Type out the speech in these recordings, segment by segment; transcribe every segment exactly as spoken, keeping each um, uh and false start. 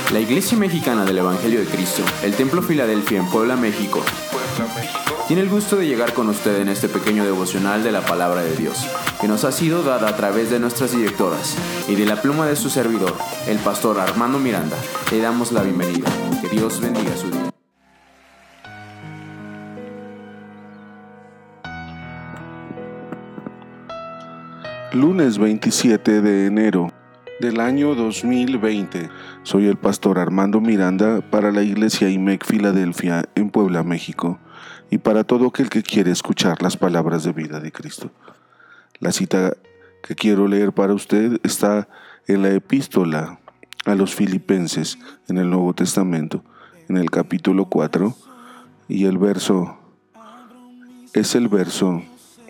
La Iglesia Mexicana del Evangelio de Cristo, el Templo Filadelfia en Puebla, México, tiene el gusto de llegar con usted en este pequeño devocional de la Palabra de Dios, que nos ha sido dada a través de nuestras directoras y de la pluma de su servidor, el pastor Armando Miranda. Le damos la bienvenida. Que Dios bendiga su día. Lunes veintisiete de enero del año dos mil veinte. Soy el pastor Armando Miranda para la Iglesia I M E C Filadelfia en Puebla, México, y para todo aquel que quiere escuchar las palabras de vida de Cristo. La cita que quiero leer para usted está en la epístola a los Filipenses en el Nuevo Testamento, en el capítulo cuatro, y el verso es el verso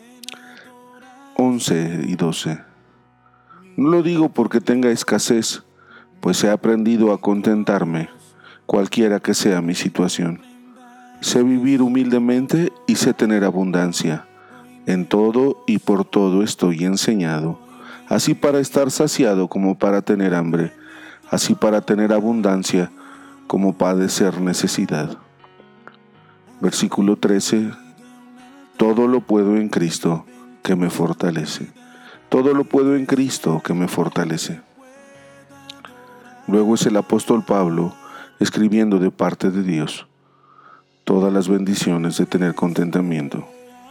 once y doce. No lo digo porque tenga escasez, pues he aprendido a contentarme, cualquiera que sea mi situación. Sé vivir humildemente y sé tener abundancia. En todo y por todo estoy enseñado, así para estar saciado como para tener hambre, así para tener abundancia como padecer necesidad. Versículo trece. Todo lo puedo en Cristo que me fortalece. Todo lo puedo en Cristo que me fortalece. Luego es el apóstol Pablo escribiendo de parte de Dios todas las bendiciones de tener contentamiento.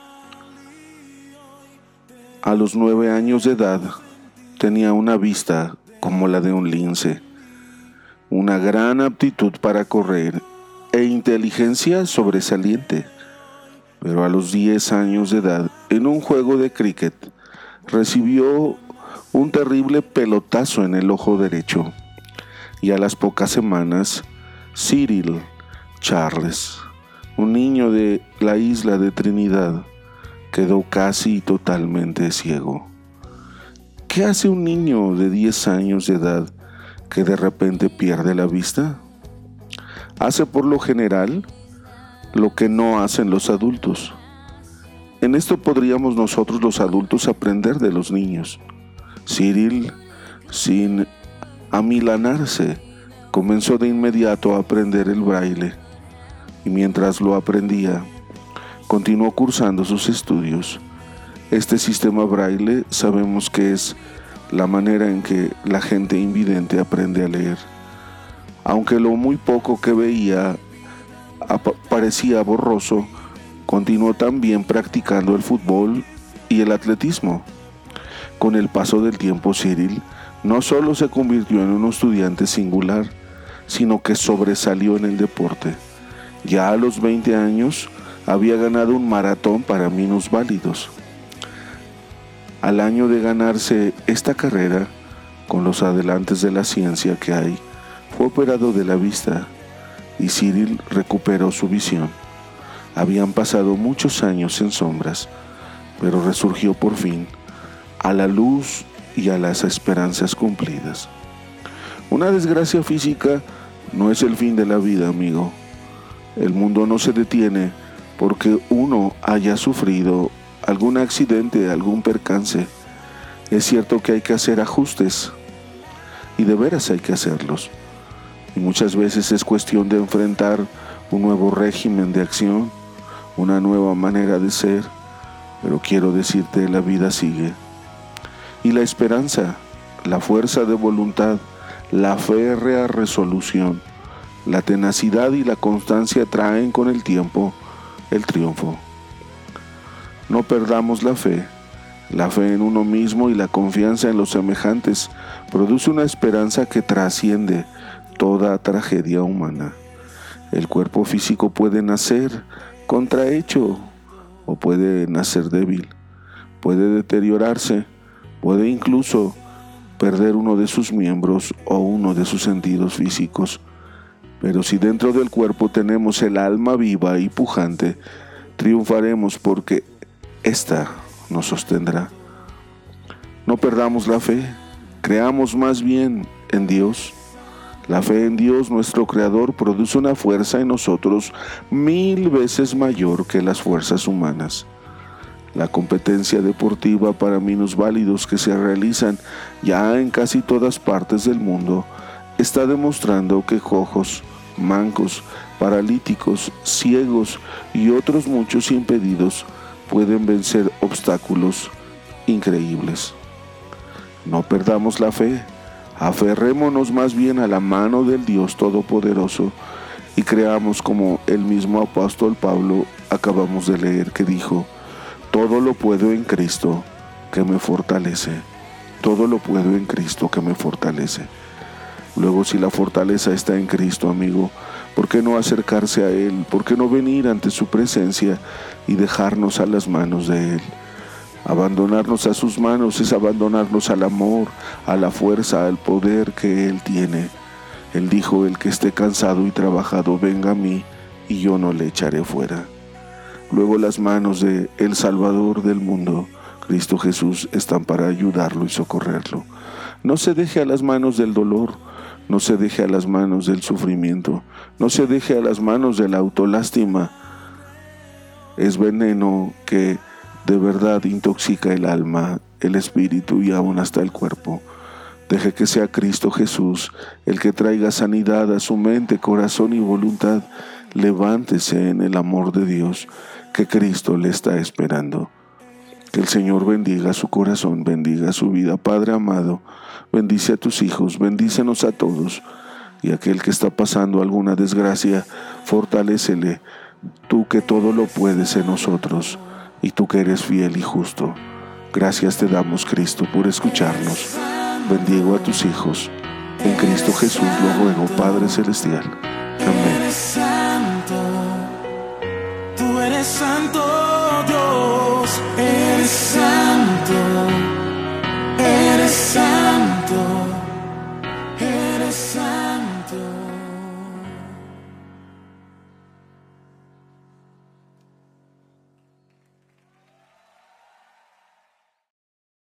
A los nueve años de edad tenía una vista como la de un lince, una gran aptitud para correr e inteligencia sobresaliente. Pero a los diez años de edad, en un juego de cricket, recibió un terrible pelotazo en el ojo derecho, y a las pocas semanas, Cyril Charles, un niño de la isla de Trinidad, quedó casi totalmente ciego. ¿Qué hace un niño de diez años de edad que de repente pierde la vista? Hace por lo general lo que no hacen los adultos. En esto podríamos nosotros los adultos aprender de los niños. Cyril, sin amilanarse, comenzó de inmediato a aprender el braille, y mientras lo aprendía, continuó cursando sus estudios. Este sistema braille sabemos que es la manera en que la gente invidente aprende a leer. Aunque lo muy poco que veía parecía borroso, continuó también practicando el fútbol y el atletismo. Con el paso del tiempo, Cyril no solo se convirtió en un estudiante singular, sino que sobresalió en el deporte. Ya a los veinte años había ganado un maratón para minusválidos. Al año de ganarse esta carrera, con los adelantes de la ciencia que hay, fue operado de la vista y Cyril recuperó su visión. Habían pasado muchos años en sombras, pero resurgió por fin a la luz y a las esperanzas cumplidas. Una desgracia física no es el fin de la vida, amigo. El mundo no se detiene porque uno haya sufrido algún accidente, algún percance. Es cierto que hay que hacer ajustes, y de veras hay que hacerlos. Y muchas veces es cuestión de enfrentar un nuevo régimen de acción, una nueva manera de ser, pero quiero decirte, la vida sigue. Y la esperanza, la fuerza de voluntad, la férrea resolución, la tenacidad y la constancia traen con el tiempo el triunfo. No perdamos la fe. La fe en uno mismo y la confianza en los semejantes produce una esperanza que trasciende toda tragedia humana. El cuerpo físico puede nacer contrahecho o puede nacer débil, puede deteriorarse, puede incluso perder uno de sus miembros o uno de sus sentidos físicos. Pero si dentro del cuerpo tenemos el alma viva y pujante, triunfaremos porque ésta nos sostendrá. No perdamos la fe, creamos más bien en Dios. La fe en Dios, nuestro Creador, produce una fuerza en nosotros mil veces mayor que las fuerzas humanas. La competencia deportiva para minusválidos que se realizan ya en casi todas partes del mundo está demostrando que cojos, mancos, paralíticos, ciegos y otros muchos impedidos pueden vencer obstáculos increíbles. No perdamos la fe, aferrémonos más bien a la mano del Dios Todopoderoso y creamos como el mismo apóstol Pablo acabamos de leer, que dijo: todo lo puedo en Cristo que me fortalece. Todo lo puedo en Cristo que me fortalece. Luego, si la fortaleza está en Cristo, amigo, ¿por qué no acercarse a Él? ¿Por qué no venir ante su presencia y dejarnos a las manos de Él? Abandonarnos a sus manos es abandonarnos al amor, a la fuerza, al poder que Él tiene. Él dijo: el que esté cansado y trabajado, venga a mí y yo no le echaré fuera. Luego, las manos de el Salvador del mundo, Cristo Jesús, están para ayudarlo y socorrerlo. No se deje a las manos del dolor, no se deje a las manos del sufrimiento, no se deje a las manos de la autolástima. Es veneno que de verdad intoxica el alma, el espíritu y aún hasta el cuerpo. Deje que sea Cristo Jesús el que traiga sanidad a su mente, corazón y voluntad. Levántese en el amor de Dios, que Cristo le está esperando. Que el Señor bendiga su corazón, bendiga su vida. Padre amado, bendice a tus hijos, bendícenos a todos. Y aquel que está pasando alguna desgracia, fortalécele. Tú que todo lo puedes en nosotros, y tú que eres fiel y justo. Gracias te damos, Cristo, por escucharnos. Bendigo a tus hijos. En Cristo Jesús lo ruego, Padre Celestial. Amén. Tú eres santo, Dios, eres santo, eres santo.